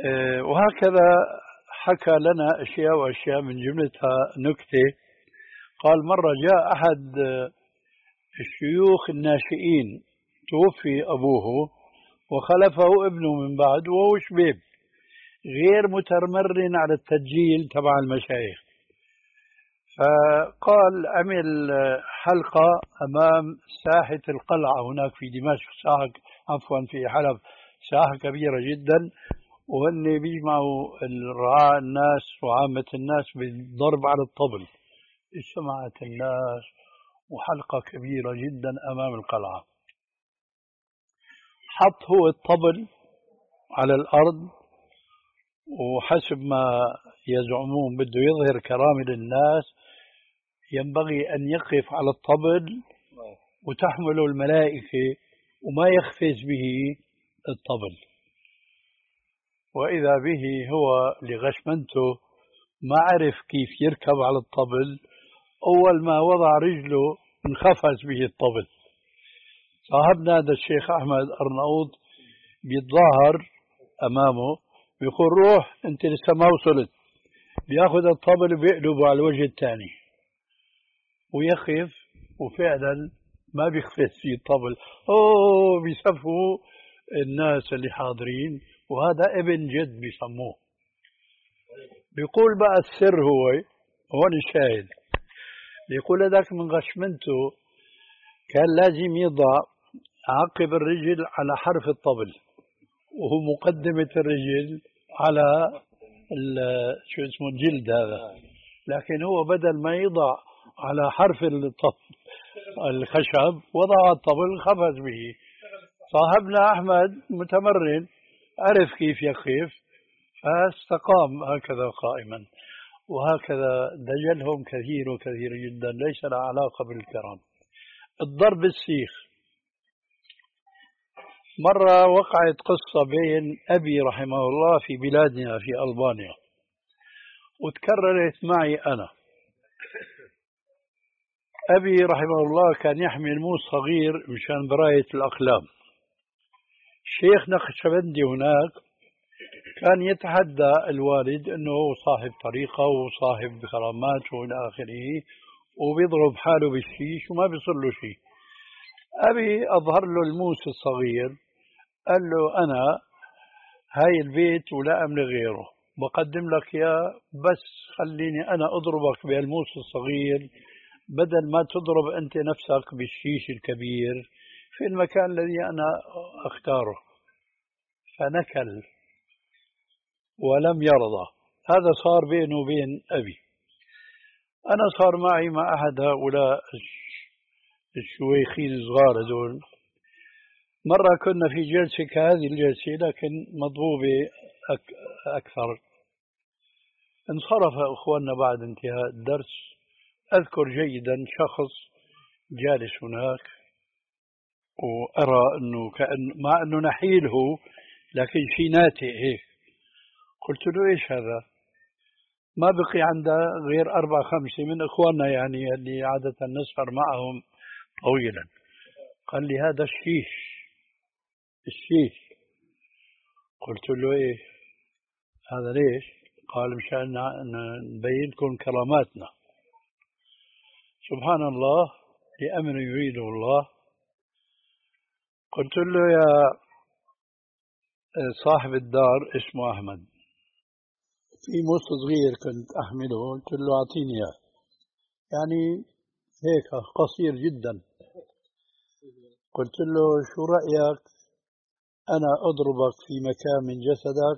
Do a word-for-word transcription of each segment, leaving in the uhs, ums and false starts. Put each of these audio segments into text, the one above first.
آه، وهكذا حكى لنا أشياء وأشياء من جملتها نكتة. قال مرة جاء أحد آه، الشيوخ الناشئين، توفي أبوه وخلفه ابنه من بعد وهو شبيب غير متمرن على التسجيل تبع المشايخ. فقال عمل حلقة أمام ساحة القلعة هناك في دمشق، ساحة عفوا في حلب، ساحة كبيرة جدا، وهن بيجمعوا الرعاة الناس وعامة الناس بالضرب على الطبل. اجتمعت الناس وحلقة كبيرة جدا أمام القلعة. حط هو الطبل على الأرض، وحسب ما يزعمون بده يظهر كرامة للناس، ينبغي أن يقف على الطبل وتحمله الملائكة وما يخفز به الطبل. وإذا به هو لغشمنته ما عرف كيف يركب على الطبل، أول ما وضع رجله انخفز به الطبل. صاحبنا هذا الشيخ أحمد أرناؤوط بيتظاهر أمامه، بيقول روح أنت لسه ما وصلت، بياخذ الطبل وبيقلبه على الوجه الثاني ويخف، وفعلا ما بيخفز فيه الطبل. أوه بيسفوا الناس اللي حاضرين، وهذا ابن جد بيسموه. بيقول بقى السر هو هون الشاهد، بيقول هذاك من غشمنته كان لازم يضع عقب الرجل على حرف الطبل، وهو مقدمة الرجل على شو اسمه الجلد هذا، لكن هو بدل ما يضع على حرف الطبل الخشب وضع الطبل خفز به. صاحبنا أحمد متمرن، عرف كيف يخف فاستقام هكذا قائما. وهكذا دجلهم كثير وكثير جدا، ليس له علاقة بالكرام. الضرب السيخ، مرة وقعت قصة بين أبي رحمه الله في بلادنا في ألبانيا، وتكررت معي أنا. أبي رحمه الله كان يحمل موس صغير مشان براية الأقلام. الشيخ نقشبندي هناك كان يتحدى الوالد أنه هو صاحب طريقة وصاحب كرامات وإلى آخره، وبيضرب حاله بالشيش وما بيصير له شيء. أبي أظهر له الموس الصغير، قال له أنا هاي البيت ولا أملك غيره، بقدم لك إياه، بس خليني أنا أضربك بهالموس الصغير بدل ما تضرب أنت نفسك بالشيش الكبير في المكان الذي أنا أختاره. فنكل ولم يرضى. هذا صار بينه وبين أبي. أنا صار معي مع أحد هؤلاء الشويخين الصغار هذول. مرة كنا في جلسة كهذه الجلسة لكن مضبوبة أك أكثر. انصرف أخواننا بعد انتهاء الدرس. أذكر جيدا شخص جالس هناك، وأرى أنه كأن مع أنه نحيله لكن شيء ناتئ هيك. قلت له إيش هذا؟ ما بقي عنده غير أربع خمسة من إخواننا يعني اللي عادة نسهر معهم طويلا. قال لي هذا الشيش. الشيش. قلت له إيه هذا ليش؟ قال مشان نبين لكم كراماتنا. سبحان الله، لأمر يريده الله. قلت له يا صاحب الدار اسمه أحمد، في موس صغير كنت أحمله، قلت له أعطيني إياه، يعني هيك قصير جدا. قلت له شو رأيك أنا أضربك في مكان من جسدك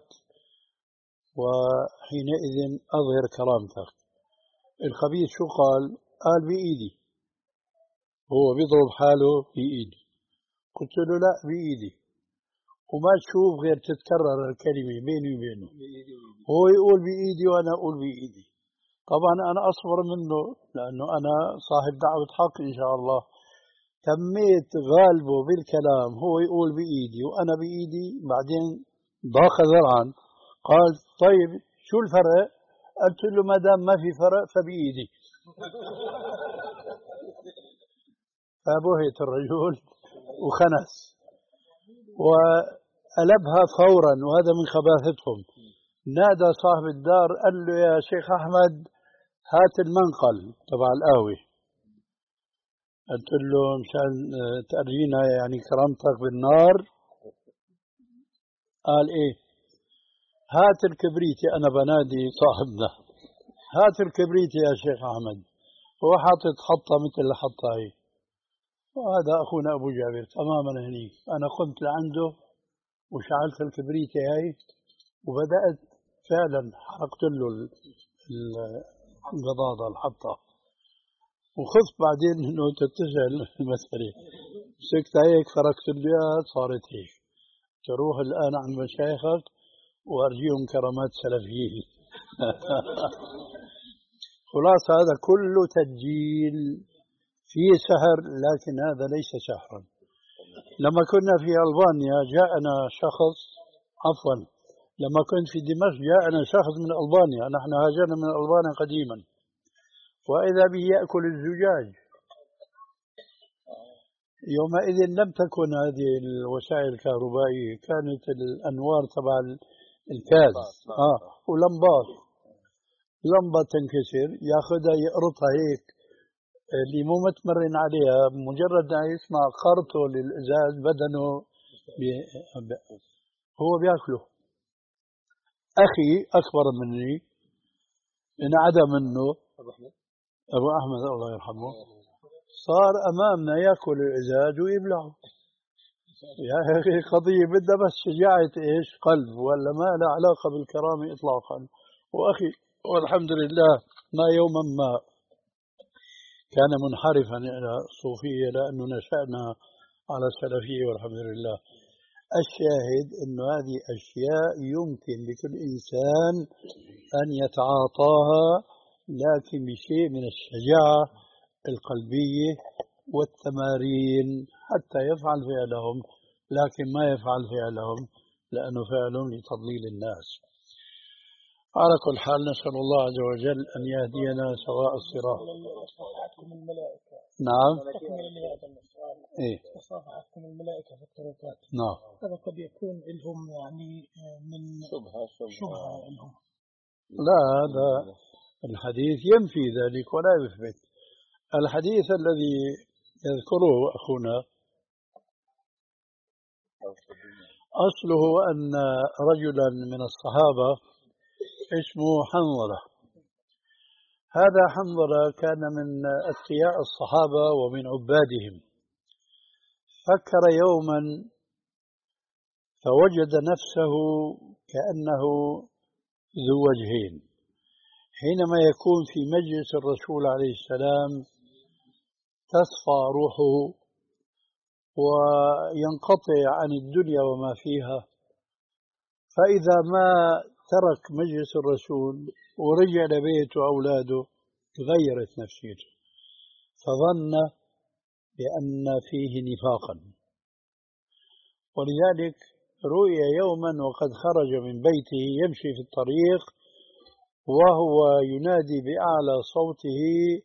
وحينئذ أظهر كرامتك. الخبيث شو قال؟ قال بإيدي، هو بيضرب حاله بإيدي. قلت له لا بإيدي، وما تشوف غير تتكرر الكلمة بيني وبينه، هو يقول بإيدي وأنا أقول بإيدي. طبعا أنا أصبر منه لأنه أنا صاحب دعوة حق إن شاء الله. تميت غالبه بالكلام، هو يقول بإيدي وأنا بإيدي، بعدين ضاق ذرعا قال طيب شو الفرق؟ قلت له ما دام ما في فرق فبإيدي. فبهت الرجل وخنس. قلبها فورا، وهذا من خباثتهم. نادى صاحب الدار قال له يا شيخ أحمد هات المنقل تبع القهوة. قلت له مشان تأرجينا يعني كرامتك بالنار. قال ايه؟ هات الكبريت. أنا بنادي صاحبنا هات الكبريت يا شيخ أحمد. هو حاطط حطة مثل الحطة هي، وهذا أخونا أبو جابر تماما هنيك. أنا قمت لعنده وشعلت الكبريت هاي وبدأت فعلا حرقت له القضاضة الحطة، وخفت بعدين انه تتسع المسألة. مسكت هيك فركت له صارت هيك. تروح الآن عند مشايخك وأرجيهم كرامات سلفيين. خلاص هذا كله تسجيل في سحر، لكن هذا ليس سحرا. لما كنا في ألبانيا جاءنا شخص، عفوا لما كنت في دمشق جاءنا شخص من ألبانيا، نحن هاجرنا من ألبانيا قديما، وإذا به يأكل الزجاج. يومئذ لم تكن هذه الوسائل الكهربائية، كانت الأنوار تبع الكاز آه ولمبات. لمبة تنكسر ياخذها يقرطها هيك، اللي مو متمرن عليها مجرد أن يسمع خرطه للإزاز بدنه بي... هو بياكله. أخي أكبر مني انعدى منه أبو أحمد الله يرحمه، صار أمامنا يأكل الإزاز ويبلعه. يا أخي قضية بدها بس شجاعة إيش قلب، ولا ما لا علاقة بالكرامة إطلاقا. وأخي والحمد لله ما يوما ما كان منحرفا إلى الصوفية، لأنه نشأنا على السلفية والحمد لله. الشاهد أنه هذه أشياء يمكن لكل إنسان أن يتعاطاها، لكن بشيء من الشجاعة القلبية والتمارين حتى يفعل فعلهم، لكن ما يفعل فعلهم لأنه فعلهم لتضليل الناس. على كل حال نسأل الله عز وجل أن يهدينا سواء الصراط. نعم. إيه؟ تصافحتكم الملائكة في الطرقات. نعم. هذا قد يكون لهم يعني من شبهة شبهة لهم. لا، هذا الحديث ينفي ذلك ولا يثبت. الحديث الذي يذكره أخونا أصله أن رجلا من الصحابة اسمه حنظلة. هذا حنظلة كان من أتقياء الصحابة ومن عبادهم. فكر يوما فوجد نفسه كأنه ذو وجهين. حينما يكون في مجلس الرسول عليه السلام تصفى روحه وينقطع عن الدنيا وما فيها، فإذا ما ترك مجلس الرسول ورجع لبيته وأولاده تغيرت نفسيته، فظن بأن فيه نفاقا. ولذلك رؤي يوما وقد خرج من بيته يمشي في الطريق وهو ينادي بأعلى صوته: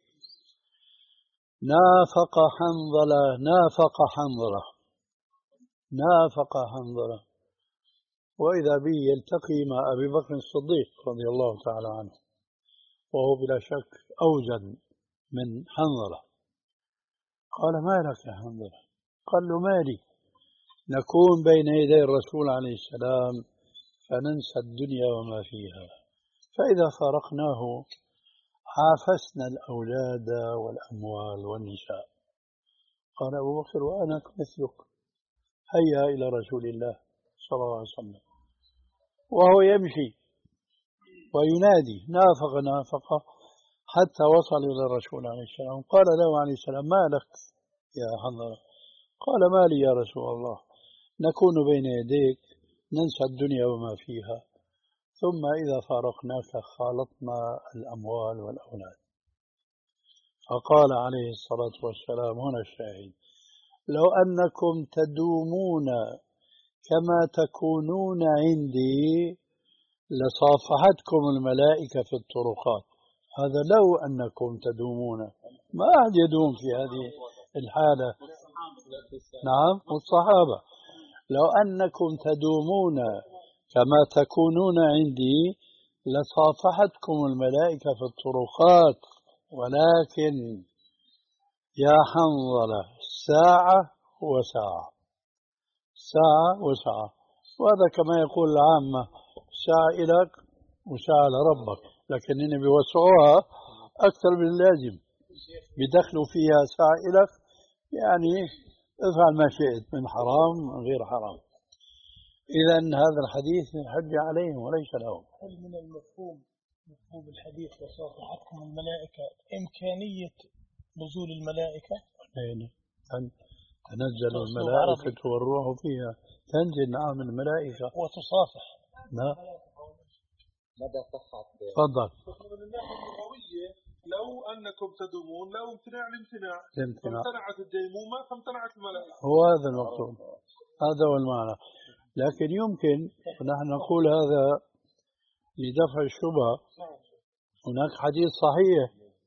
نافق حنظلة، نافق حنظلة، نافق حنظلة. وإذا به يلتقي مع أبي بكر الصديق رضي الله تعالى عنه، وهو بلا شك أوزن من حنظلة. قال: ما لك يا حنظلة؟ قال له: مالي، نكون بين يدي الرسول عليه السلام فننسى الدنيا وما فيها، فإذا فارقناه عافسنا الأولاد والأموال والنساء. قال أبو بكر: وأنا مثلك، هيا إلى رسول الله صلى الله عليه وسلم. وهو يمشي وينادي: نافق نافق، حتى وصل إلى الرسول عليه السلام. قال له عليه السلام: ما لك يا حنظلة؟ قال: ما لي يا رسول الله، نكون بين يديك ننسى الدنيا وما فيها، ثم إذا فارقناك خالطنا الأموال والأولاد. فقال عليه الصلاة والسلام: هنا الشاهد: لو أنكم تدومون كما تكونون عندي لصافحتكم الملائكة في الطرقات. هذا لو أنكم تدومون، ما أحد يدوم في هذه الحالة. نعم، والصحابة. لو أنكم تدومون كما تكونون عندي لصافحتكم الملائكة في الطرقات، ولكن يا حنظلة ساعة وساعة، ساعة وساعة. وهذا كما يقول العامة ساعة إلك وساعة لربك، لكن هنا بيوسعوها أكثر من اللازم، بدخلوا فيها ساعة إلك يعني افعل ما شئت من حرام غير حرام. إذا هذا الحديث حج عليهم وليس لهم. هل من المفهوم مفهوم الحديث وصافحتكم الملائكة إمكانية نزول الملائكة؟ أن تنزل الملائكة والروح فيها، تنزل نعم الملائكة وتصافح. لا مدى صحة تفضل. من الناحية اللغوية لو أنكم تدومون لا امتناع الامتناع، فامتنعت الديمومة فامتنعت الملائكة. هو هذا المقصود، هذا هو المعنى. لكن يمكن ونحن نقول هذا لدفع الشبهة. هناك حديث صحيح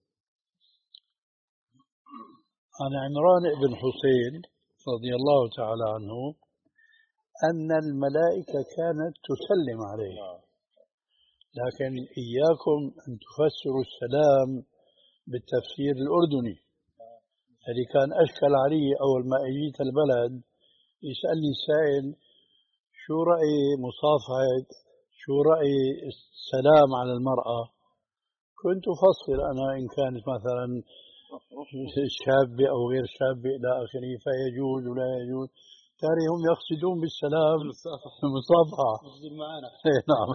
عن عمران بن حسين رضي الله تعالى عنه أن الملائكة كانت تسلم عليه، لكن إياكم أن تفسروا السلام بالتفسير الأردني. اللي كان أشكل علي أول ما أجيت البلد يسألني السائل شو رأي مصافحة، شو رأي السلام على المرأة. كنت أفصل أنا إن كانت مثلا شابة أو غير شابة إلى آخره فيجوز ولا يجوز. ترى هم يقصدون بالسلام المصافحة. نعم.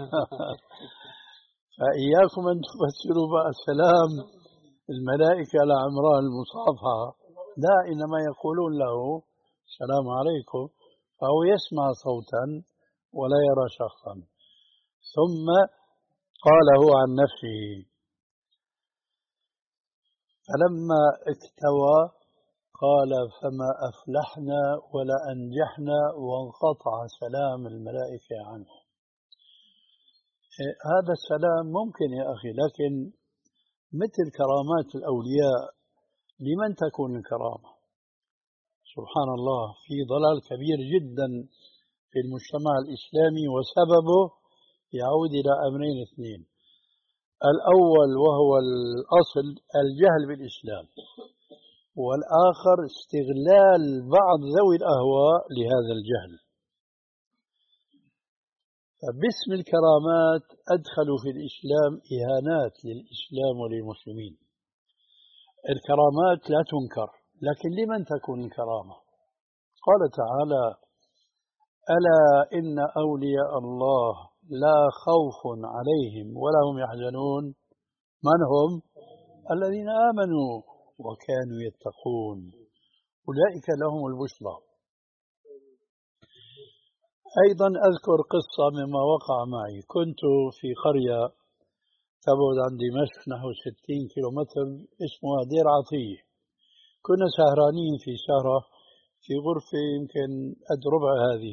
فإياكم أن تفسروا بقى السلام الملائكة على عمران المصافحة، لا، إنما يقولون له السلام عليكم، فهو يسمع صوتا ولا يرى شخصا. ثم قاله عن نفسه، فلما اكتوى قال فما أفلحنا ولا أنجحنا وانقطع سلام الملائكة عنه. هذا السلام ممكن يا أخي، لكن مثل كرامات الأولياء لمن تكون الكرامة؟ سبحان الله، في ضلال كبير جدا في المجتمع الإسلامي، وسببه يعود إلى أمرين اثنين. الأول وهو الأصل الجهل بالإسلام، والآخر استغلال بعض ذوي الأهواء لهذا الجهل. باسم الكرامات أدخلوا في الإسلام إهانات للإسلام وللمسلمين. الكرامات لا تنكر، لكن لمن تكون الكرامة؟ قال تعالى ألا إن أولياء الله لا خوف عليهم ولا هم يحزنون. من هم؟ الذين آمنوا وكانوا يتقون، أولئك لهم البشرى. أيضا أذكر قصة مما وقع معي. كنت في قرية تبعد عن دمشق نحو ستين كيلومتر اسمها دير عطية. كنا سهرانين في سهرة في غرفة يمكن قد ربع هذه،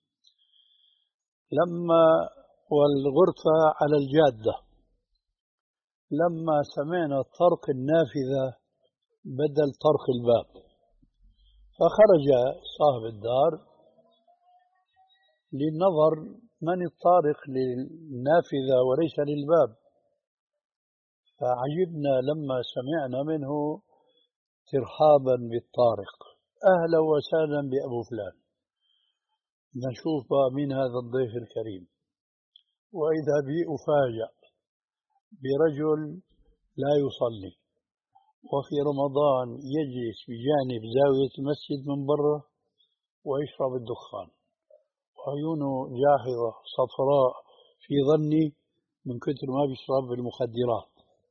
لما والغرفة على الجادة، لما سمعنا طرق النافذة بدل طرق الباب، فخرج صاحب الدار للنظر من الطارق للنافذة وليس للباب. فعجبنا لما سمعنا منه ترحابا بالطارق، أهلا وسهلا بأبو فلان. نشوف بقى مين هذا الضيف الكريم، وإذا بي أفاجأ برجل لا يصلي، وفي رمضان يجلس بجانب زاوية المسجد من برا ويشرب الدخان، وعيونه جاحظة صفراء في ظني من كثر ما بيشرب المخدرات.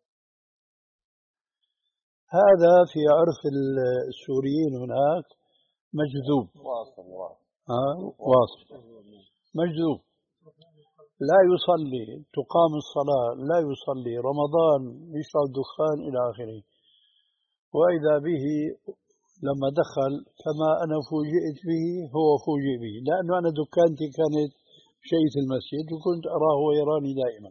هذا في عرف السوريين هناك مجذوب، واصل واصل ها واصل مجذوب، لا يصلي، تقام الصلاة لا يصلي، رمضان يشرب دخان إلى آخره. وإذا به لما دخل كما أنا فوجئت به هو فوجئ به، لأنه أنا دكانتي كانت شيء في المسجد وكنت أراه ويراني دائما.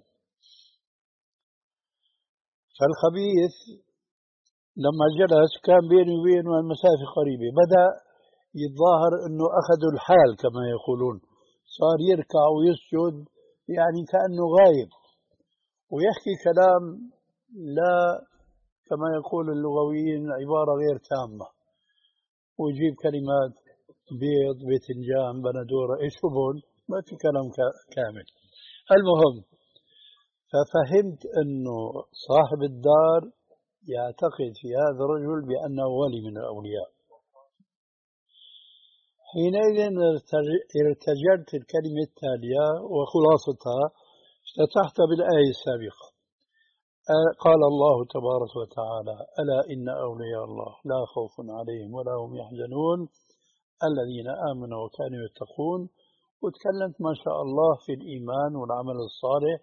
فالخبيث لما جلس كان بيني وبينه المسافة قريبة، بدأ يتظاهر أنه أخذوا الحال كما يقولون، صار يركع ويسجد يعني كأنه غايب، ويحكي كلام لا كما يقول اللغويين عبارة غير تامة، ويجيب كلمات بيض باذنجان بندورة ايش هبون، ما في كلام كامل. المهم، ففهمت انه صاحب الدار يعتقد في هذا الرجل بانه ولي من الاولياء. حينئذ ارتجلت الكلمة التالية وخلاصتها افتتحت بالآية السابقة. قال الله تبارك وتعالى: ألا إن أولياء الله لا خوف عليهم ولا هم يحزنون الذين آمنوا وكانوا يتقون. وتكلمت ما شاء الله في الإيمان والعمل الصالح،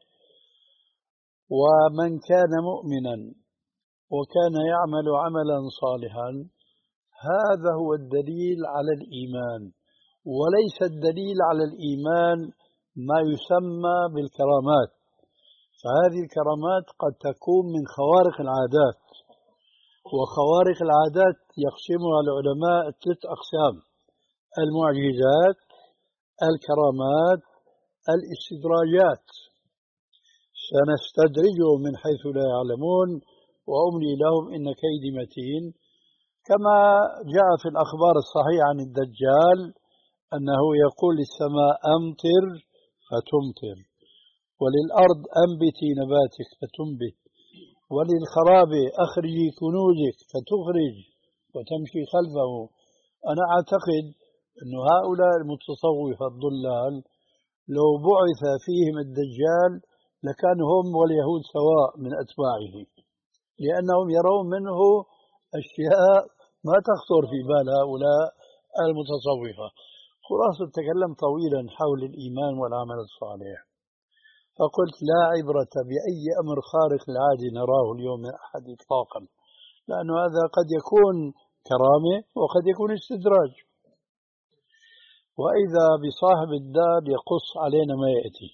ومن كان مؤمنا وكان يعمل عملا صالحا هذا هو الدليل على الإيمان، وليس الدليل على الإيمان ما يسمى بالكرامات. فهذه الكرامات قد تكون من خوارق العادات، وخوارق العادات يقسمها العلماء ثلاث أقسام: المعجزات، الكرامات، الاستدراجات. سنستدرجهم من حيث لا يعلمون وأملي لهم إن كيدي متين. كما جاء في الأخبار الصحيحة عن الدجال أنه يقول للسماء أمطر فتمطر، وللأرض أنبتي نباتك فتنبت، وللخراب أخرجي كنوزك فتخرج وتمشي خلفه. أنا أعتقد أن هؤلاء المتصوفة الضلال لو بعث فيهم الدجال لكان هم واليهود سواء من أتباعه، لأنهم يرون منه أشياء ما تخطر في بال هؤلاء المتصوفة. خلاصة تكلم طويلا حول الإيمان والعمل الصالح، فقلت لا عبرة بأي أمر خارق للعادة نراه اليوم من أحد إطلاقا، لأن هذا قد يكون كرامة وقد يكون استدراج. وإذا بصاحب الدار يقص علينا ما يأتي،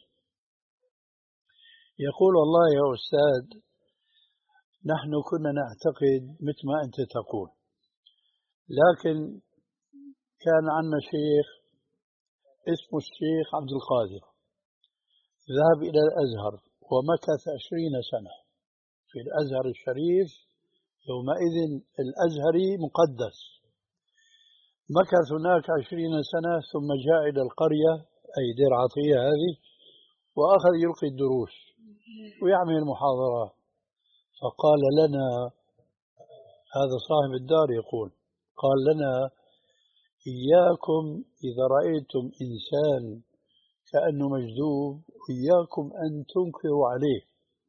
يقول: والله يا أستاذ نحن كنا نعتقد مثل ما أنت تقول، لكن كان عندنا شيخ اسمه الشيخ عبد القادر، ذهب إلى الأزهر ومكث عشرين سنة في الأزهر الشريف، يومئذ الأزهري مقدس. مكث هناك عشرين سنة ثم جاء إلى القرية أي دير عطية هذه، وأخذ يلقي الدروس ويعمل محاضرات. فقال لنا هذا صاحب الدار يقول، قال لنا: إياكم إذا رأيتم إنسان كأنه مجذوب إياكم أن تنكروا عليه،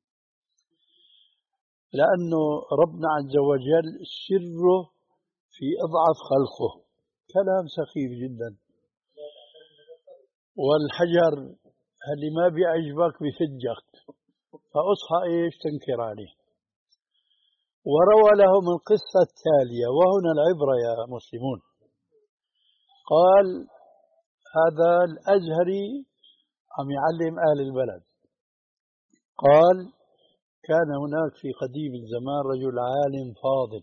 لأنه ربنا عز وجل سره في أضعف خلقه. كلام سخيف جدا. والحجر اللي ما بيعجبك بفجك، فأصحى إيش تنكر عليه. وروى لهم القصة التالية، وهنا العبرة يا مسلمون. قال هذا الأزهري عم يعلم أهل البلد، قال: كان هناك في قديم الزمان رجل عالم فاضل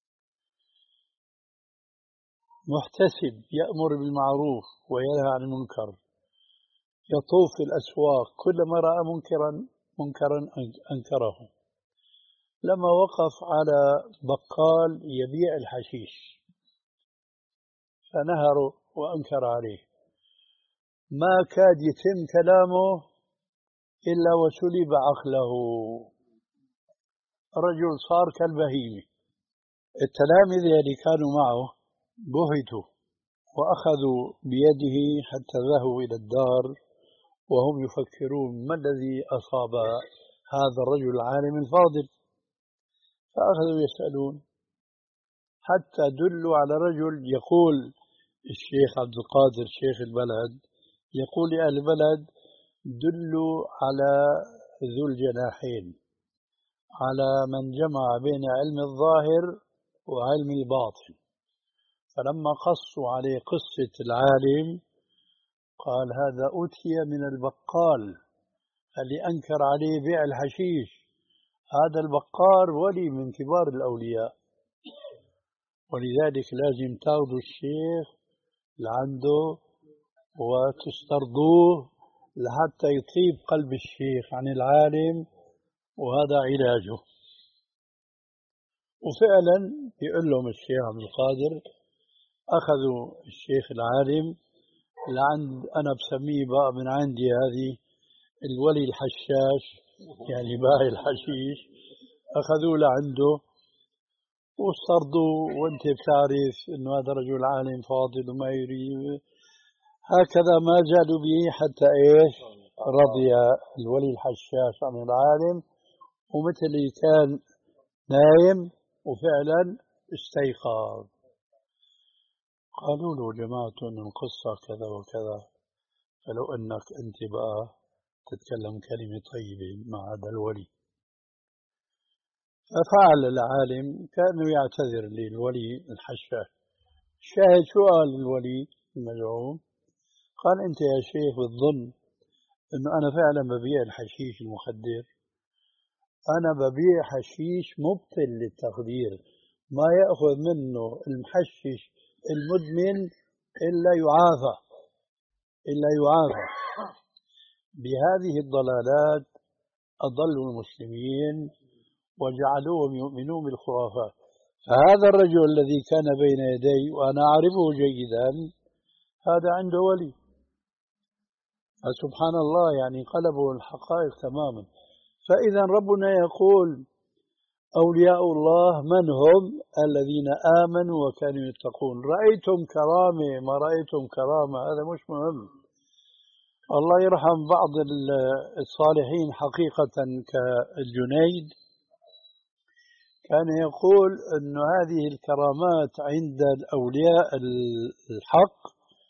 محتسب يأمر بالمعروف وينهى عن المنكر، يطوف في الأسواق كلما رأى منكرا منكرا أنكره. لما وقف على بقال يبيع الحشيش فنهره وأنكر عليه، ما كاد يتم كلامه إلا وسلب عقله. رجل صار كالبهيمة. التلامذة اللي كانوا معه بهتوا وأخذوا بيده حتى ذهبوا إلى الدار وهم يفكرون ما الذي أصاب هذا الرجل العالم الفاضل. فأخذوا يسألون حتى دلوا على رجل، يقول الشيخ عبد القادر شيخ البلد، يقول لأهل البلد: دلوا على ذو الجناحين، على من جمع بين علم الظاهر وعلم الباطن. فلما قصوا عليه قصة العالم قال: هذا أتي من البقال اللي أنكر عليه بيع الحشيش. هذا البقال ولي من كبار الأولياء، ولذلك لازم تاخذوا الشيخ لعنده وتسترضوه لحتى يطيب قلب الشيخ عن العالم، وهذا علاجه. وفعلا بيقول لهم الشيخ عبد القادر أخذوا الشيخ العالم لعند، أنا بسميه بقى من عندي هذه الولي الحشاش، يعني باقي الحشيش، أخذوه لعنده واسترضوا، وانت بتعرف انه هذا رجل عالم فاضل وما يريد هكذا، ما جادوا به حتى ايش رضي الولي الحشاش عن العالم، ومثل اللي كان نايم وفعلا استيقظ. قالوا له جماعة ان القصة كذا وكذا، فلو انك انت بقى تتكلم كلمة طيبة مع هذا الولي. ففعل العالم كأنه يعتذر للولي الحشاش. شاهد شو قال الولي المزعوم؟ قال أنت يا شيخ بتظن أنه أنا فعلا ببيع الحشيش المخدر؟ أنا ببيع حشيش مبطل للتخدير، ما يأخذ منه المحشش المدمن إلا يعافى إلا يعافى. بهذه الضلالات أضلوا المسلمين وجعلوهم يؤمنون بالخرافات. فهذا الرجل الذي كان بين يدي وأنا أعرفه جيدا هذا عنده ولي، فسبحان الله يعني قلبوا الحقائق تماما. فإذا ربنا يقول أولياء الله من هم؟ الذين آمنوا وكانوا يتقون. رأيتم كرامة ما رأيتم كرامة هذا مش مهم. الله يرحم بعض الصالحين حقيقة كالجنيد كان يقول أن هذه الكرامات عند الأولياء الحق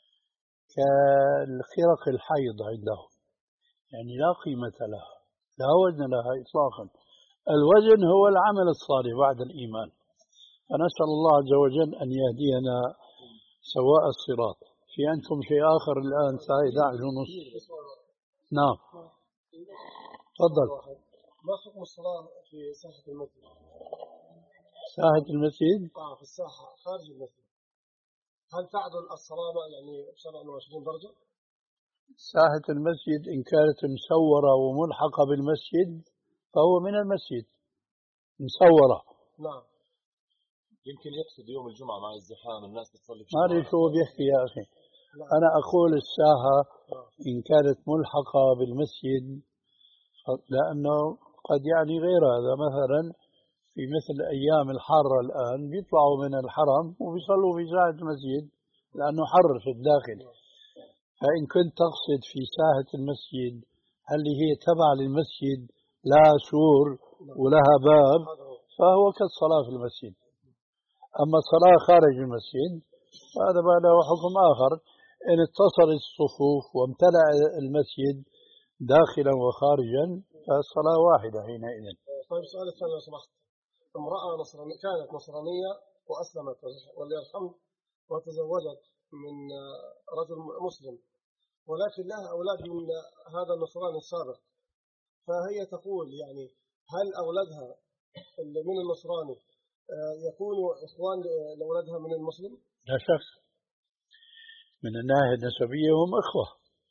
كالخرق الحيض عندهم، يعني لا قيمة لها، لا وزن لها إطلاقا. الوزن هو العمل الصالح بعد الإيمان. فنسأل الله عز وجل أن يهدينا سواء الصراط. في عندكم شيء آخر الآن الساعة إحدى عشر ونصف؟ نعم تفضل. ما حكم الصلاة في ساحة المسجد؟ ساحة المسجد؟ آه في الساحة خارج المسجد، هل تعدل الصلاة يعني سبعة وعشرين درجة؟ ساحة المسجد إن كانت مسورة وملحقة بالمسجد فهو من المسجد مسورة. نعم. يمكن يقصد يوم الجمعة مع الزحام الناس بتصلي في ما أدري شو بيحكي يا أخي. أنا أقول الساحة إن كانت ملحقة بالمسجد، لأنه قد يعني غير هذا، مثلا في مثل أيام الحارة الآن بيطلعوا من الحرم وبيصلوا في ساحة المسجد لأنه حر في الداخل. فإن كنت تقصد في ساحة المسجد هل هي تبع للمسجد لها سور ولها باب فهو كالصلاة في المسجد. أما الصلاة خارج المسجد فهذا بقى له حكم آخر. إن اتصل الصفوف وامتلأ المسجد داخلا وخارجا فالصلاة واحدة حينئذ. طيب سؤال الثاني لو سمحت، امرأة نصرانية كانت نصرانية وأسلمت ولله الحمد وتزوجت من رجل مسلم، ولكن لها أولاد من هذا النصراني السابق، فهي تقول يعني هل أولادها من النصراني يكونوا إخوان لأولادها من المسلم؟ لا شك من الناحية النسبية هم إخوة،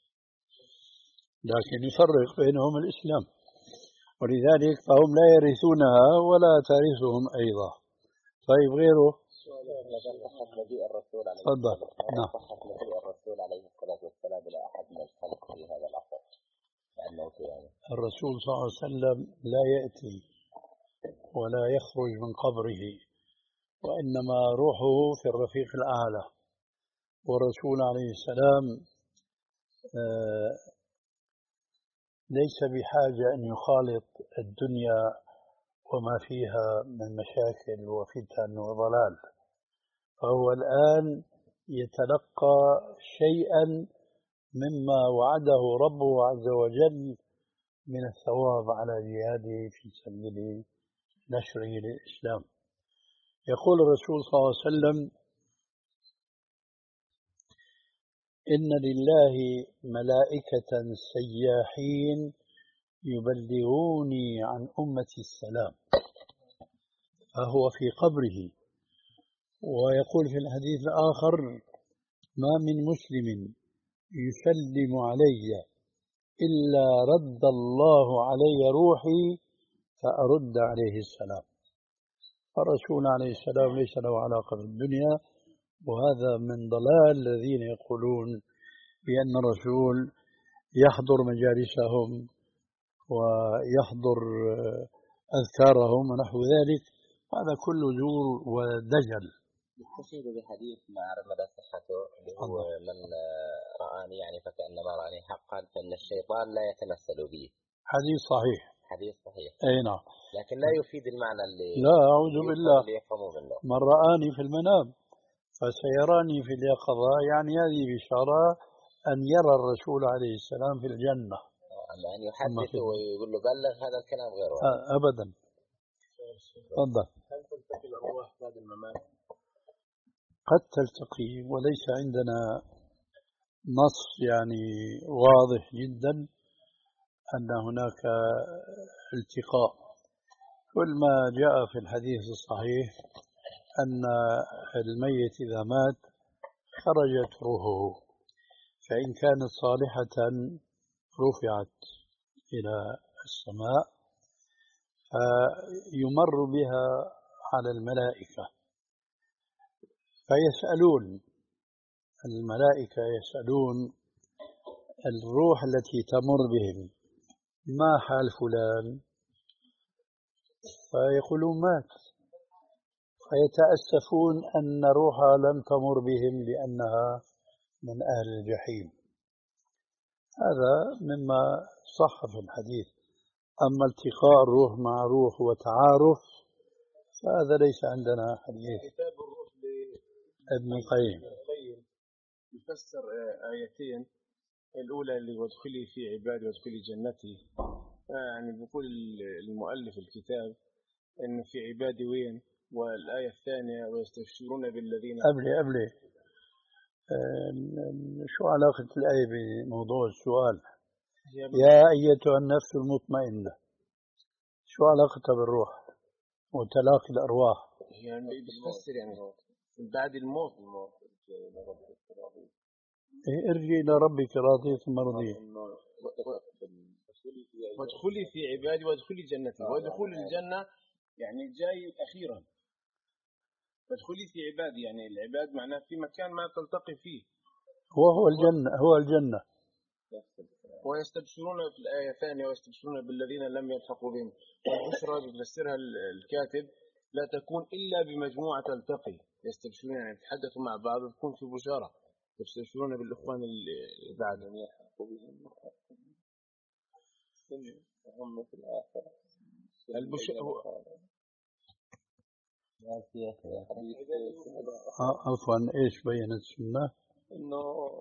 لكن يفرق بينهم الإسلام، ولذلك فهم لا يرثونها ولا ترثهم أيضا. طيب غيره؟ صحت مجيء الرسول عليه تفضل. نعم. صحت مجيء الرسول عليه الصلاة والسلام إلى أحد من الخلق في هذا العصر يعني يعني. الرسول صلى الله عليه وسلم لا يأتي ولا يخرج من قبره، وإنما روحه في الرفيق الأعلى. والرسول عليه السلام آه ليس بحاجة أن يخالط الدنيا وما فيها من مشاكل وفتن وضلال، فهو الآن يتلقى شيئا مما وعده ربه عز وجل من الثواب على جهاده في سبيل نشره للإسلام. يقول الرسول صلى الله عليه وسلم إن لله ملائكة سياحين يبلغوني عن أمتي السلام، فهو في قبره. ويقول في الحديث الآخر ما من مسلم يسلم علي إلا رد الله علي روحي فأرد عليه السلام. الرسول عليه السلام ليس له علاقة بالدنيا، وهذا من ضلال الذين يقولون بأن الرسول يحضر مجالسهم ويحضر أذكارهم ونحو ذلك. هذا كله زور ودجل. يستشهد بحديث ما أعرف مدى صحته اللي هو من رآني يعني فكأنما رآني حقا، فإن الشيطان لا يتمثل بي. حديث صحيح. حديث صحيح. أي نعم. لكن لا يفيد المعنى اللي لا أعوذ بالله. اللي يفهموا منه. من رآني في المنام فسيراني في اليقظة، يعني هذه بشارة أن يرى الرسول عليه السلام في الجنة. أما أن يحدث ويقول له بلغ، هذا الكلام غير واضح. أبدا. تفضل. هل تلتقي الأرواح بعد الممات؟ قد تلتقي، وليس عندنا نص يعني واضح جدا أن هناك التقاء. كل ما جاء في الحديث الصحيح أن الميت إذا مات خرجت روحه، فإن كانت صالحة رفعت إلى السماء فيمر بها على الملائكة فيسألون، الملائكة يسألون الروح التي تمر بهم ما حال فلان، فيقولون مات، فيتأسفون أن روحها لم تمر بهم لأنها من أهل الجحيم. هذا مما صح في الحديث. أما التقاء الروح مع روح وتعارف فهذا ليس عندنا حديث. كتاب الروح ابن القيم يفسر آيتين، الأولى اللي وادخلي في عبادي وادخلي جنتي، يعني بيقول المؤلف الكتاب إن في عبادي وين، والآية الثانية ويستبشرون بالذين قبلي قبلي شو علاقة الآية بموضوع السؤال؟ يا أيتها النفس المطمئنة، شو علاقتها بالروح وتلاقي الأرواح؟ يعني بتفسر يعني بعد الموت الموت ارجع إلى ربك راضية مرضية. وادخلي في عبادي وادخلي جنتي، ودخول الجنة يعني جاي أخيرا. وادخلي في عبادي يعني العباد معناه في مكان ما تلتقي فيه، وهو الجنة، هو الجنة. ويستبشرون في الآية الثانية ويستبشرون بالذين لم يلحقوا بهم، والبشرى بيفسرها الكاتب لا تكون إلا بمجموعة تلتقي. يستبشرون يعني يتحدثوا مع بعض وتكون في بشارة، يستبشرون بالإخوان اللي بعد لم يلحقوا بهم هم في الآخرة. البشرى عفوا ايش بينت السنة؟ انه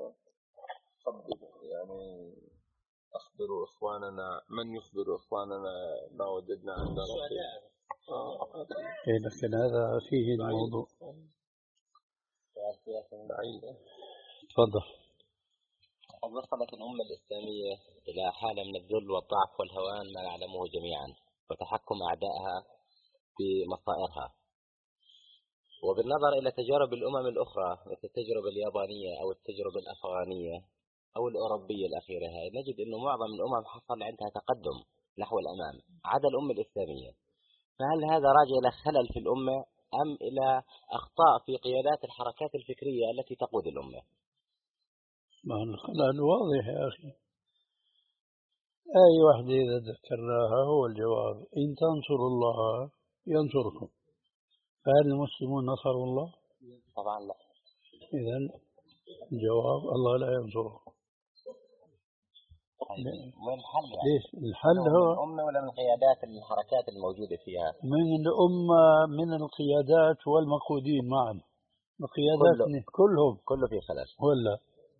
يعني اخبروا اخواننا، من يخبر اخواننا ما وجدنا عند ربنا. إيه لكن هذا فيه الموضوع. تفضل. قد وصلت الأمة الإسلامية إلى حالة من الذل والضعف والهوان ما نعلمه جميعا، وتحكم أعدائها بمصائرها. وبالنظر إلى تجارب الأمم الأخرى مثل التجربة اليابانية أو التجربة الأفغانية أو الأوروبية الأخيرة هاي، نجد أنه معظم الأمم حصل عندها تقدم نحو الأمام عدا الأمة الإسلامية. فهل هذا راجع إلى خلل في الأمة أم إلى أخطاء في قيادات الحركات الفكرية التي تقود الأمة؟ ما الخلل واضح يا أخي، أي واحدة إذا ذكرناها هو الجواب. إن تنصروا الله ينصركم، فهل المسلمون نصروا الله؟ طبعا لا. إذن الجواب الله لا ينصرهم. وين الحل يعني؟ ليش؟ الحل هو من الأمة ولا من قيادات الحركات الموجودة فيها؟ من الأمة، من القيادات والمقودين معا. القيادات كله. كلهم كله في خلل ولا؟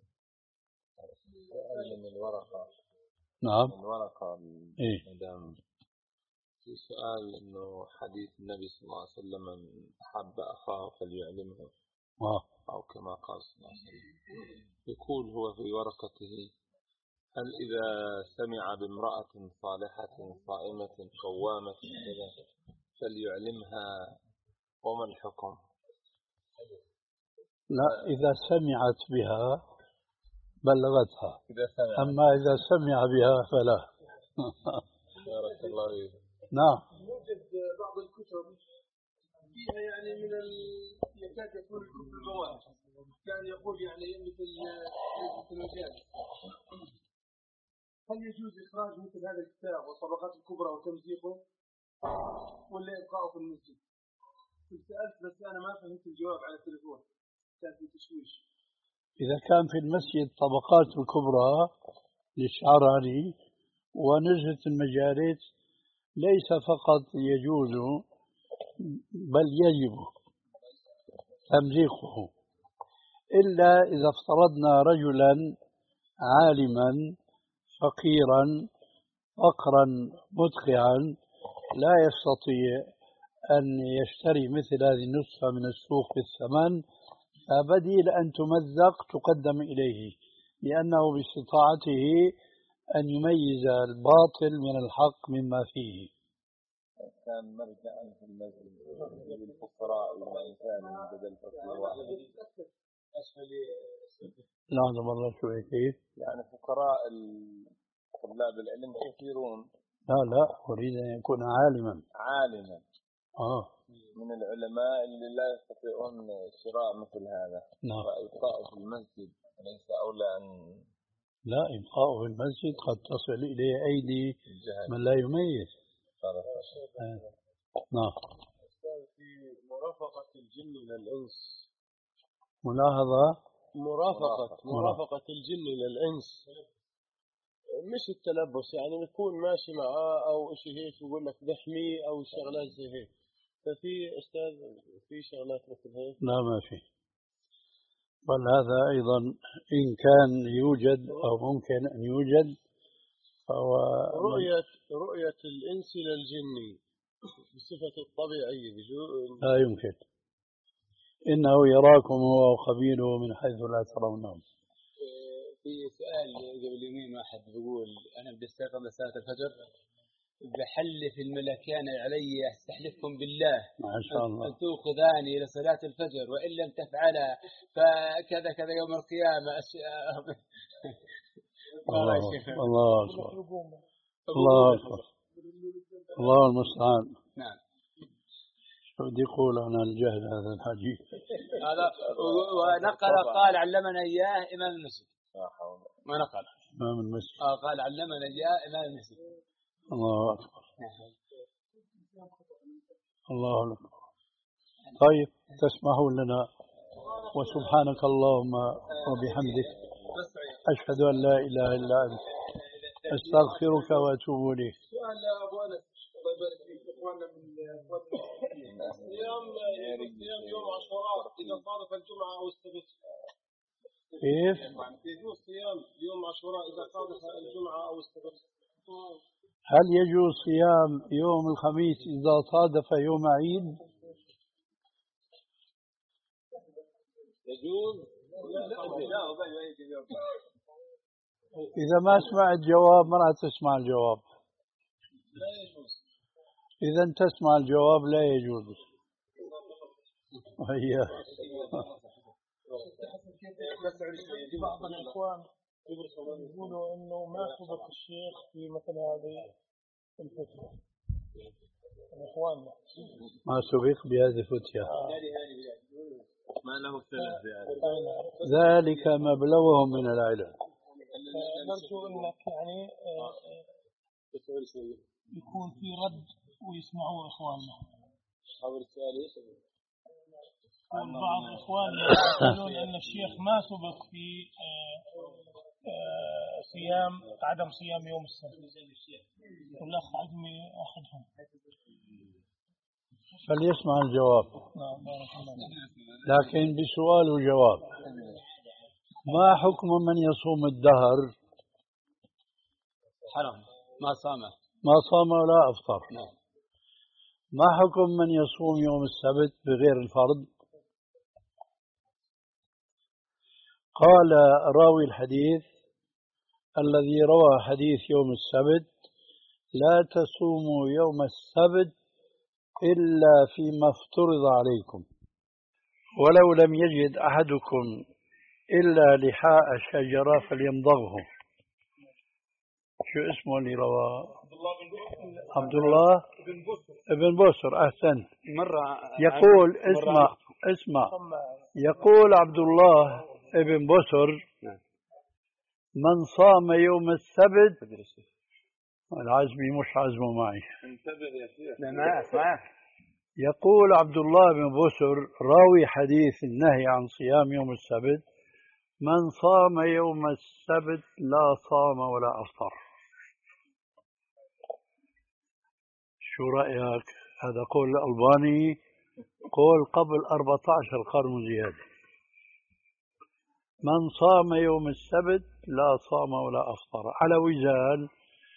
من الورقة. نعم. من الورقة. إيه. مدام في سؤال إنه حديث النبي صلى الله عليه وسلم من أحب أخاه فليعلمه. آه. أو كما قال صلى الله عليه وسلم. يقول هو في ورقته: هل إذا سمع بامرأة صالحة صائمة قوامة كذا فليعلمها، وما الحكم؟ لا، إذا سمعت بها بلغتها، إذا سمع. أما إذا سمع بها فلا. بارك الله فيك. نعم. يوجد بعض الكتب فيها يعني من ال... يكاد يكون الكتب المواد، كان يقول يعني مثل مثل المجال. هل يجوز إخراج مثل هذا الكتاب والطبقات الكبرى وتمزيقه ولا إبقاؤه في المسجد؟ كنت سألت بس أنا ما فهمت الجواب على التليفون، كان في تشويش. إذا كان في المسجد طبقات الكبرى للشعراني ونزهة المجالس ليس فقط يجوز بل يجب تمزيقه، إلا إذا افترضنا رجلا عالما فقيرا فقرا مدقعا لا يستطيع أن يشتري مثل هذه النسخة من السوق بالثمن، فبديل أن تمزق تقدم إليه لأنه باستطاعته أن يميز الباطل من الحق مما فيه. كان مرجعا في المسجد للفقراء والميسان من بدل فقير واحد. لا هذا مرة شوي كيف؟ يعني فقراء طلاب العلم كثيرون. لا لا أريد أن يكون عالما. عالما. آه. من العلماء اللي لا يستطيعون شراء مثل هذا. نعم. فإبقاءه في المسجد ليس أولى أن. لا، إبقاؤه في المسجد قد تصل إليه أيدي من لا يميز. آه. نعم. في مرافقة الجن للإنس. ملاحظة. مرافقة مرافقة الجن للإنس، مش التلبس، يعني يكون ماشي معاه أو شيء هيك يقول لك بحمي أو شغلات زي هيك. ففي أستاذ في شغلات مثل هيك؟ لا ما في. بل هذا أيضا إن كان يوجد أو ممكن أن يوجد فهو رؤية رؤية الإنس للجن بصفة الطبيعية لا يمكن. إنه يراكم هو وقبيله من حيث لا ترونهم. في سؤال قبل يومين واحد بيقول أنا بدي استيقظ لصلاة الفجر بحلف الملكان علي أستحلفكم بالله ما شاء الله أن توقظاني لصلاة الفجر وإن لم تفعلها فكذا كذا يوم القيامة. الله الله أكبر الله أكبر الله المستعان. نعم. شو بدي يقول أنا الجهل هذا الحديث هذا ونقل قال علمنا إياه إمام المسجد. ما نقل إمام المسجد. آه قال علمنا إياه إمام المسجد. الله أكبر الله أكبر. طيب تسمحوا لنا وسبحانك اللهم وبحمدك أشهد أن لا إله إلا أنت أستغفرك وأتوب إليك. سؤال أبو أنس الله يبارك فيك إخواننا من صيام صيام يوم عاشوراء إذا صادف الجمعة أو السبت كيف؟ يجوز صيام يوم عاشوراء إذا صادف الجمعة أو السبت؟ هل يجوز صيام يوم الخميس إذا صادف يوم عيد؟ يجوز. إذا ما سمع الجواب ما راح تسمع الجواب. لا يجوز. إذا تسمع الجواب لا يجوز. هي بعض الإخوان يقولوا إنه ما سبق الشيخ في مثل هذه الفتوى. إخواننا ما سبق بهذه الفتية ما له سبب ذلك مبلغهم من العلم. نرجو انك يعني يكون في رد ويسمعوه اخواننا. حاول السؤال ايش؟ بعض اخواننا يقولون ان الشيخ ما سبق في صيام عدم صيام يوم السبت. والاخ عزمي اخذهم. فليسمع الجواب لكن بسؤال وجواب. ما حكم من يصوم الدهر؟ حرام ما صام ما صام ولا أفطر. نعم. ما حكم من يصوم يوم السبت بغير الفرض؟ قال راوي الحديث الذي روى حديث يوم السبت لا تصوموا يوم السبت إلا فيما افترض عليكم. ولو لم يجد أحدكم إلا لحاء شجرة فليمضغه. شو اسمه اللي رواه؟ عبد الله بن بسر. أحسن. مرة يقول اسمع اسمع يقول عبد الله بن بسر: من صام يوم السبت، العزمي مش عزمه معي، يقول عبد الله بن بسر راوي حديث النهي عن صيام يوم السبت: من صام يوم السبت لا صام ولا أفطر. شو رأيك؟ هذا قول الألباني، قول قبل أربعة عشر قرن وزيادة. من صام يوم السبت لا صام ولا أفطر، على وزان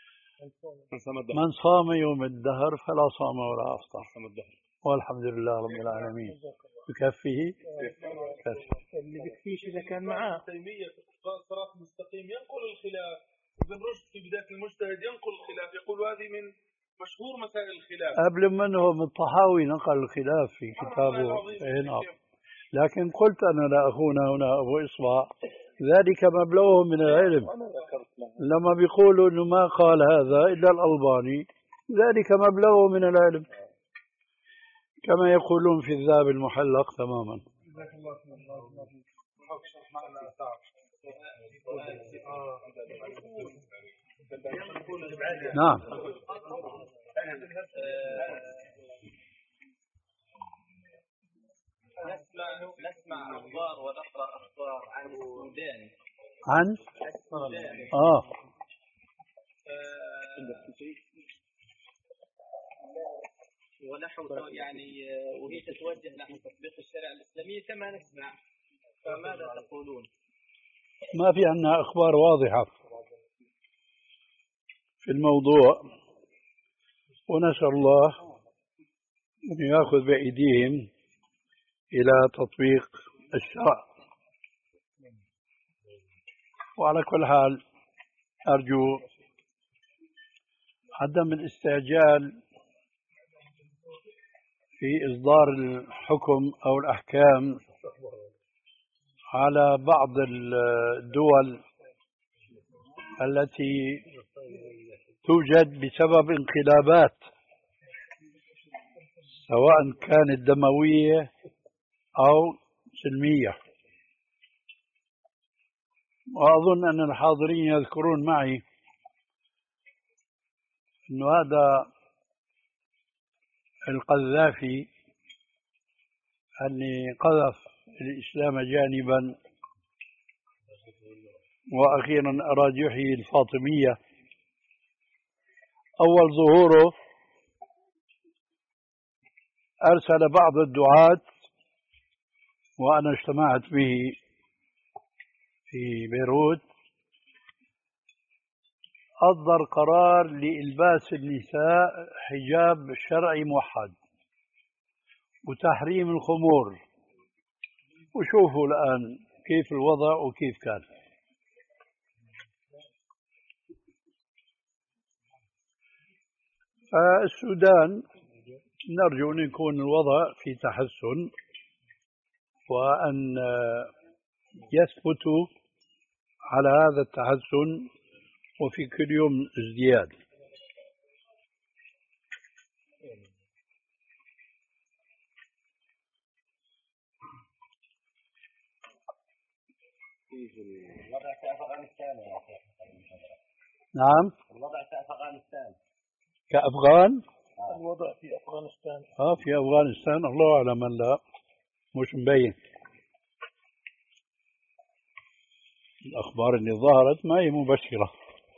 من صام يوم الدهر فلا صام ولا أفطر. والحمد لله رب العالمين. يكفيه؟ يكفي. اللي بكفيش إذا كان معاه. تيمية صراط مستقيم ينقل الخلاف، ابن رشد في بداية المجتهد ينقل الخلاف، يقول هذه من مشهور مسائل الخلاف. قبل منه من الطحاوي نقل الخلاف في كتابه. نعم. لكن قلت أنا لأخونا هنا أبو إصبع ذلك مبلغه من العلم، لما بيقولوا إنه ما قال هذا إلا الألباني ذلك مبلغه من العلم، كما يقولون في الذهب المحلق تماما. نعم. نسمع نسمع أخبار ونقرأ أخبار عن السودان. عن آه ونحو يعني وهي تتوجه نحو تطبيق الشريعة الإسلامية كما نسمع، فماذا تقولون؟ ما في عنا أخبار واضحة في الموضوع، ونسأل الله أن يأخذ بأيديهم إلى تطبيق الشرع. وعلى كل حال أرجو عدم الاستعجال في إصدار الحكم أو الأحكام على بعض الدول التي توجد بسبب انقلابات سواء كانت دموية أو سلمية. وأظن أن الحاضرين يذكرون معي أن هذا القذافي اللي قذف الإسلام جانبا وأخيرا أراد يحيي الفاطمية، أول ظهوره أرسل بعض الدعاة، وأنا اجتمعت به في بيروت، أصدر قرار لإلباس النساء حجاب شرعي موحد وتحريم الخمور. وشوفوا الآن كيف الوضع وكيف كان. فالسودان نرجو أن يكون الوضع في تحسن وأن يثبتوا على هذا التحسن وفي كل يوم ازدياد. الوضع في أفغانستان يا أخي. نعم. الوضع في أفغانستان. كأفغان؟ الوضع في أفغانستان. آه في أفغانستان الله أعلم. لا مش مبين. الأخبار اللي ظهرت ما هي مبشرة.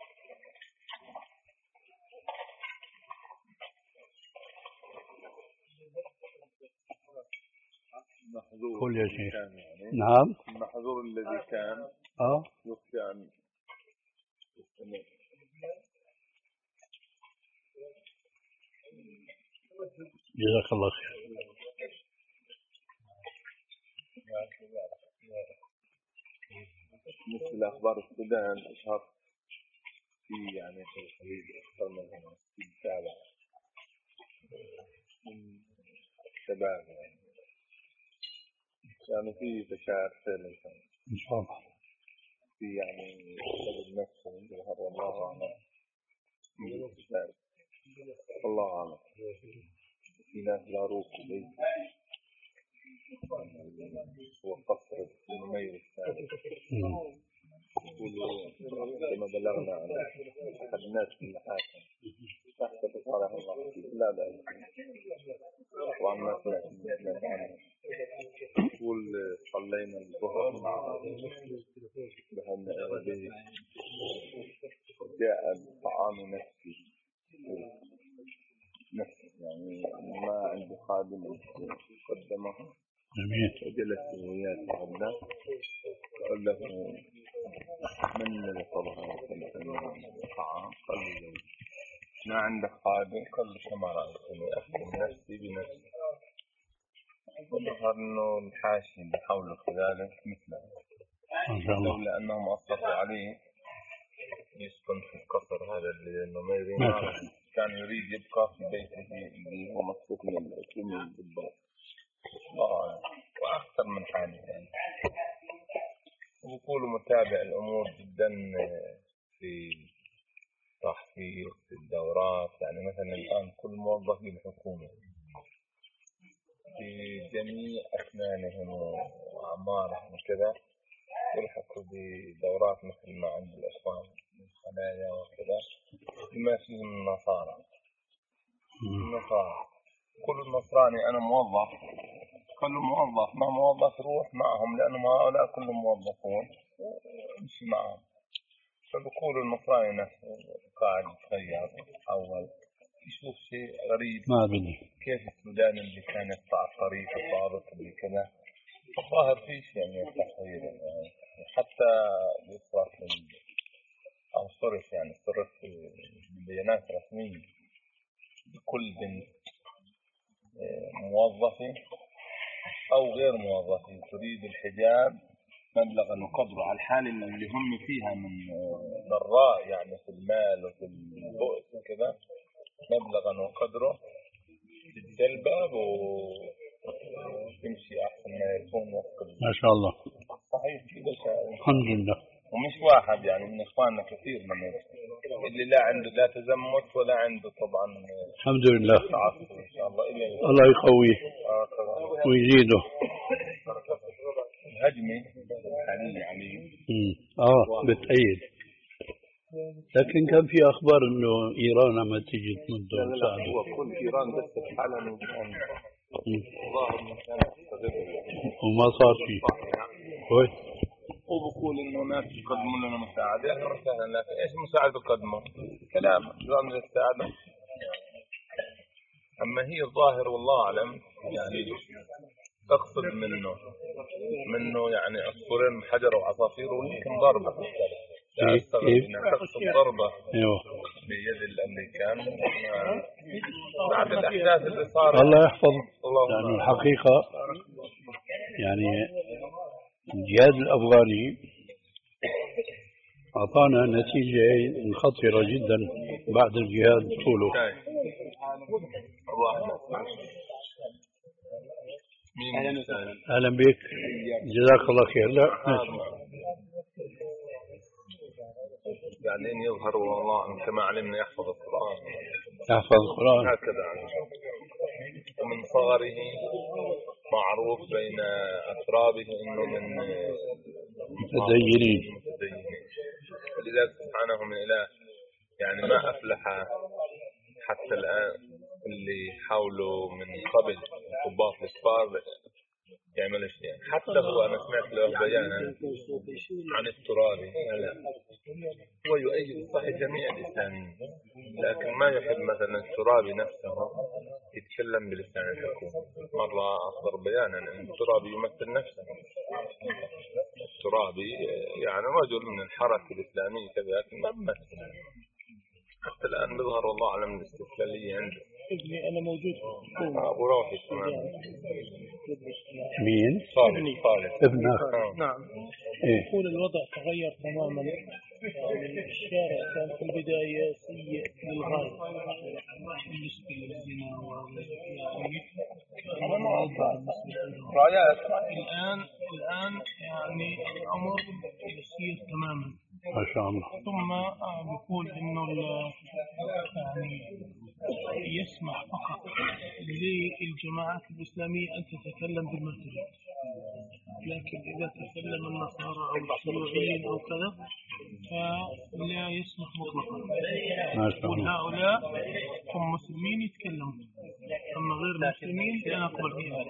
قل يا شيخ. يعني نعم. المحظور الذي كان اه يخفي عن يستمر. جزاك الله خير. مثل أخبار السودان أشهر في يعني في الخليج أكثر منهم في التابع من الشباب يعني يعني في بشائر خير إن شاء الله. في يعني قبل نفسه يظهر والله أعلم من البشائر والله أعلم. في ناس زاروك بيت وقصر المميز يقولوا لما بلغنا عن أحد الناس في المحاكم تحت بصالح الله لا لا طبعا ما سمعت عنه. يقول صلينا الظهر مع بهالنبي جاء الطعام نفسي نفسي يعني ما عنده خادم قدمه وجلس وياه تغدى قال له من الذي طبخ الطعام؟ قال له ما عندك خادم؟ قال له كما رأيتني أخدم نفسي بنفسي. وظهر أنه الحاشي اللي حوله كذلك مثله لولا أنهم أصرفوا عليه يسكن في القصر هذا اللي النميري كان يريد يبقى في بيته اللي هو مصروف من الأكل بالضبط وأكثر من حاله يعني. ويقولوا متابع الأمور جدا في تحفيظ في الدورات يعني مثلا الآن كل موظفي الحكومة في جميع أسنانهم وأعمارهم وكذا يلحقوا بدورات مثل ما عند الإخوان الخلايا وكذا بما فيهم النصارى. النصارى كل نصراني أنا موظف كل موظف ما موظف روح معهم لأنهم هؤلاء كلهم موظفون امشي معهم. فبقول النصراني نفسه قاعد يتغير أول يشوف شيء غريب ما بدي كيف السودان اللي كان يقطع الطريق الضابط اللي كذا الظاهر فيش يعني التحوير يعني حتى يصرف أو صرف يعني صرف بيانات رسمية بكل بنت موظفة أو غير موظفة تريد الحجاب مبلغا وقدره على الحال اللي هم فيها من ضراء يعني في المال وفي البؤس وكذا مبلغا وقدره تتجلبب وتمشي أحسن ما يكون وفق ما شاء الله. صحيح كذا الحمد لله. ومش واحد يعني من إخواننا كثير من اللي لا عنده لا تزمت ولا عنده طبعا الحمد لله. تعصب إن شاء الله إليه الله يقويه ويزيده. الهجمة الحالية عليه آه بتأيد لكن كان في أخبار إنه إيران عم تيجي تمد وتساعده. هو كل إيران بس حالها من كان ظاهر من كان وما صار شيء. كويس. وبقول إنه ناس يقدموا لنا مساعدة أهلا وسهلا لكن إيش مساعدة يقدموا؟ كلام نظام الاستعادة. أما هي الظاهر والله أعلم يعني تقصد منه منه يعني عصفورين حجر وعصافير ويمكن ضربة لا أستغرب إنها تقصد ضربة بيد الأمريكان بعد الأحداث اللي صارت. الله يحفظه لأنه الحقيقة يعني الجهاد الأفغاني أعطانا نتيجة خطيرة جدا بعد الجهاد طوله. أهلا بك جزاك الله خير. لا بعدين يظهر والله كما علمنا يحفظ القرآن يحفظ القرآن هكذا ومن صغره معروف بين أترابه إنه من متدينين. ولذلك سبحانه من إله يعني ما أفلح حتى الآن اللي حاولوا من قبل ضباط الإسفار يعمل شيء. حتى هو أنا سمعت له بيانا عن الترابي لا هو يؤيد صحيح جميع الإسلاميين لكن ما يحب مثلا الترابي نفسه يتكلم بلسان الحكومة. مرة أصدر بيانا أن الترابي يمثل نفسه. الترابي يعني رجل من الحركة الإسلامية كذا لكن ما يمثل. حتى الآن بيظهر والله أعلم الاستقلالية عنده. ابني أنا موجود أبو روحي تمام. مين؟ صالح صالح ابنك. نعم. إيه؟ يقول الوضع تغير تماما يعني الشارع كان في البداية سيء للغاية بالنسبة للزنا رايات. الآن الآن يعني الأمر يسير تماما ما شاء الله. ثم بيقول إنه يعني يسمح فقط للجماعات الإسلامية أن تتكلم بالمسجد، لكن إذا تكلم النصارى أو الشيوعيين أو كذا فلا يسمح مطلقا. وهؤلاء هم مسلمين يتكلموا، أما غير المسلمين لا نقبل فيها.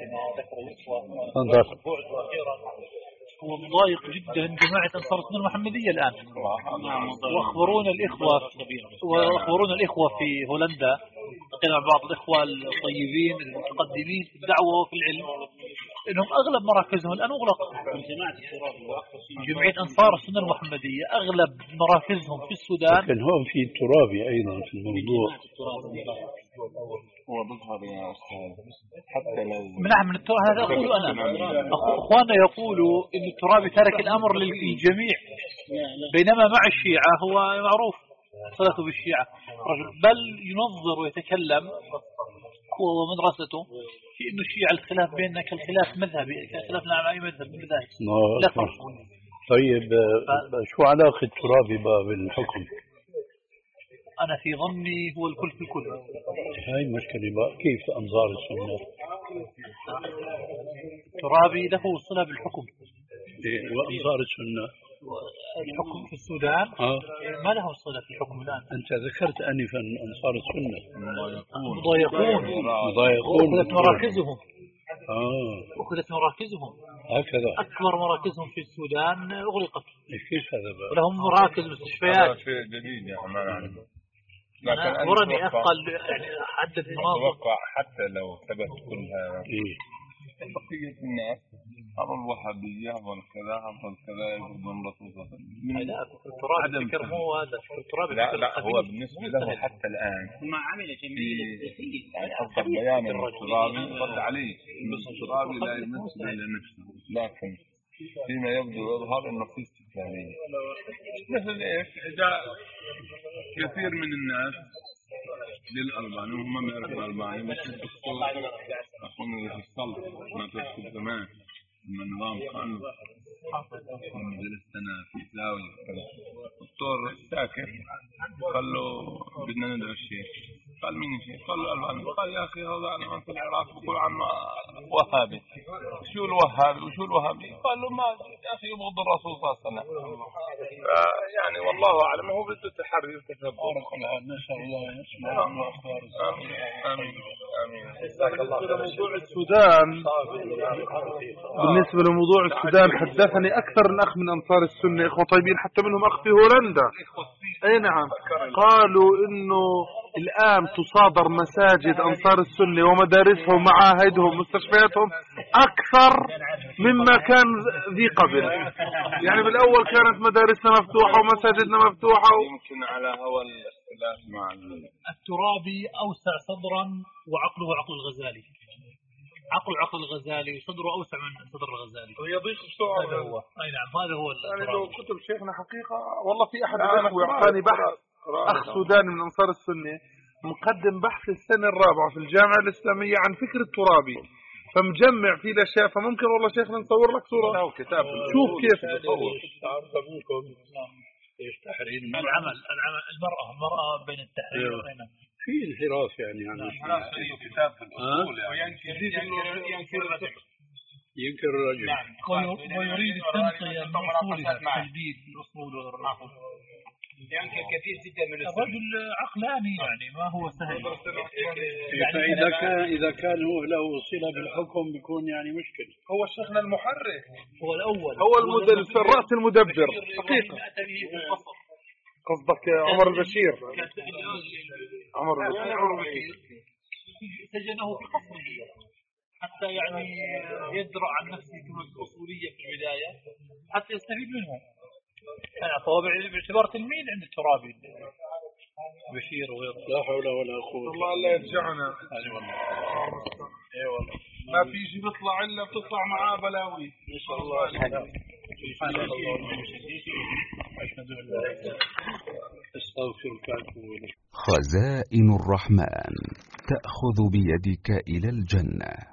هو مضايق جدا جماعة أنصار السنة المحمدية الآن، وأخبرونا الإخوة وأخبرونا الإخوة في هولندا، لقينا بعض الإخوة الطيبين المتقدمين في الدعوة وفي العلم إنهم أغلب مراكزهم الآن مغلق. جمعية أنصار السنة المحمدية أغلب مراكزهم في السودان. لكن هون في ترابي أيضا في الموضوع. هو بظهر يا أستاذ حتى لو نعم من الترابي، هذا أقول أنا. أخواننا يقولوا إن الترابي ترك الأمر للجميع، بينما مع الشيعة هو معروف صلته بالشيعة، بل ينظر ويتكلم هو ومدرسته في إنه الشيعة الخلاف بيننا كالخلاف مذهبي، كخلاف مع أي مذهب من المذاهب لا فرق. طيب شو علاقة الترابي بالحكم؟ أنا في ظني هو الكل في الكل. هاي المشكلة بقى، كيف أنصار السنة؟ ترابي له صلة بالحكم. إيه وأنصار السنة الحكم في السودان آه. ما له صلة في الحكم الآن. أنت ذكرت أنفا أنصار السنة مضايقون مضايقون وأخذت مراكزهم آه أخذت مراكزهم هكذا. أكبر مراكزهم في السودان أغلقت. كيف هذا بقى؟ ولهم مراكز مستشفيات. شيء جديد يعني ما نعلم. لكن أخبرني أقل يعني عدة مناطق. أتوقع حتى لو ثبت كل هذا إيه بقية الناس أمر الوهابية والكذا والكذا يقولون رسول الله. لا التراب الفكر مو هذا التراب. لا لا هو بالنسبة له حتى الآن ما عمل جميل يعني حسب بيان الترابي رد عليه بس الترابي لا يمثل إلى نفسه، لكن فيما يبدو يظهر إنه في استقلالية. مثل إيش؟ إذا كثير من الناس للألباني وهم ما يعرفوا الألباني مش الدكتور أخونا في الصلح ما تذكر زمان لما النظام كان جلست أنا في زاوية الدكتور ساكت قال له بدنا ندعو الشيخ، قال مين الشيخ؟ قال له الألباني. قال يا أخي هذا أنا في العراق بقول عنه وهابي. شو الوهابي وشو الوهابي؟ قال له ما يا أخي يبغض الرسول صلى الله عليه وسلم. يعني والله أعلم هو بده تحري وتثبت. نسأل الله يسمع أخبار. آمين آمين. موضوع السودان، بالنسبة لموضوع السودان حدثني أكثر من أخ من أنصار السنة، إخوة طيبين حتى منهم أخ في هولندا. أي نعم، قالوا إنه الآن تصادر مساجد أنصار السنة ومدارسهم ومعاهدهم ومستشفياتهم أكثر مما كان ذي قبل. يعني بالأول كانت مدارسنا مفتوحة ومساجدنا مفتوحة و... يمكن على هو الاختلاف مع الترابي أوسع صدرا وعقله عقل الغزالي، عقل عقل الغزالي وصدره أوسع من صدر الغزالي ويضيق بسرعة. هذا هو. أي نعم هذا هو. يعني لو كتب شيخنا حقيقة والله في أحد الأخوة يعطاني بحث، أخ سوداني من أنصار السنة مقدم بحث السنة الرابعة في الجامعة الإسلامية عن فكر الترابي، فمجمع فيه الأشياء، فممكن والله شيخنا نصور لك صورة كتاب شوف كيف العمل العمل المرأة المرأة بين التحرير وبين في انحراف يعني يعني كتاب في الأصول ينكر الرجل نعم ويريد التنقية من أصولها التجديد الأصول والرافض ينكر كثير جدا من الرجل عقلاني يعني ما هو سهل. فإذا كان إذا كان هو له صلة بالحكم بيكون يعني مشكلة. هو شيخنا المحرك هو الأول هو المدل في الرأس المدبر حقيقة. قصدك عمر البشير؟ عمر البشير سجنه في قصره حتى يعني يدرع عن نفسه كما الأصولية في البداية حتى يستفيد منه. فهو باعتبار تلميذ عند الترابي بشير وغيره. لا حول ولا قوة. الله لا يرجعنا. اي والله. اي والله. ما في شيء بيطلع الا بتطلع معاه بلاوي. ان شاء الله. سبحان الله. اشهد ان لا اله الا الله استغفرك واتوب اليك. خزائن الرحمن تأخذ بيدك إلى الجنة.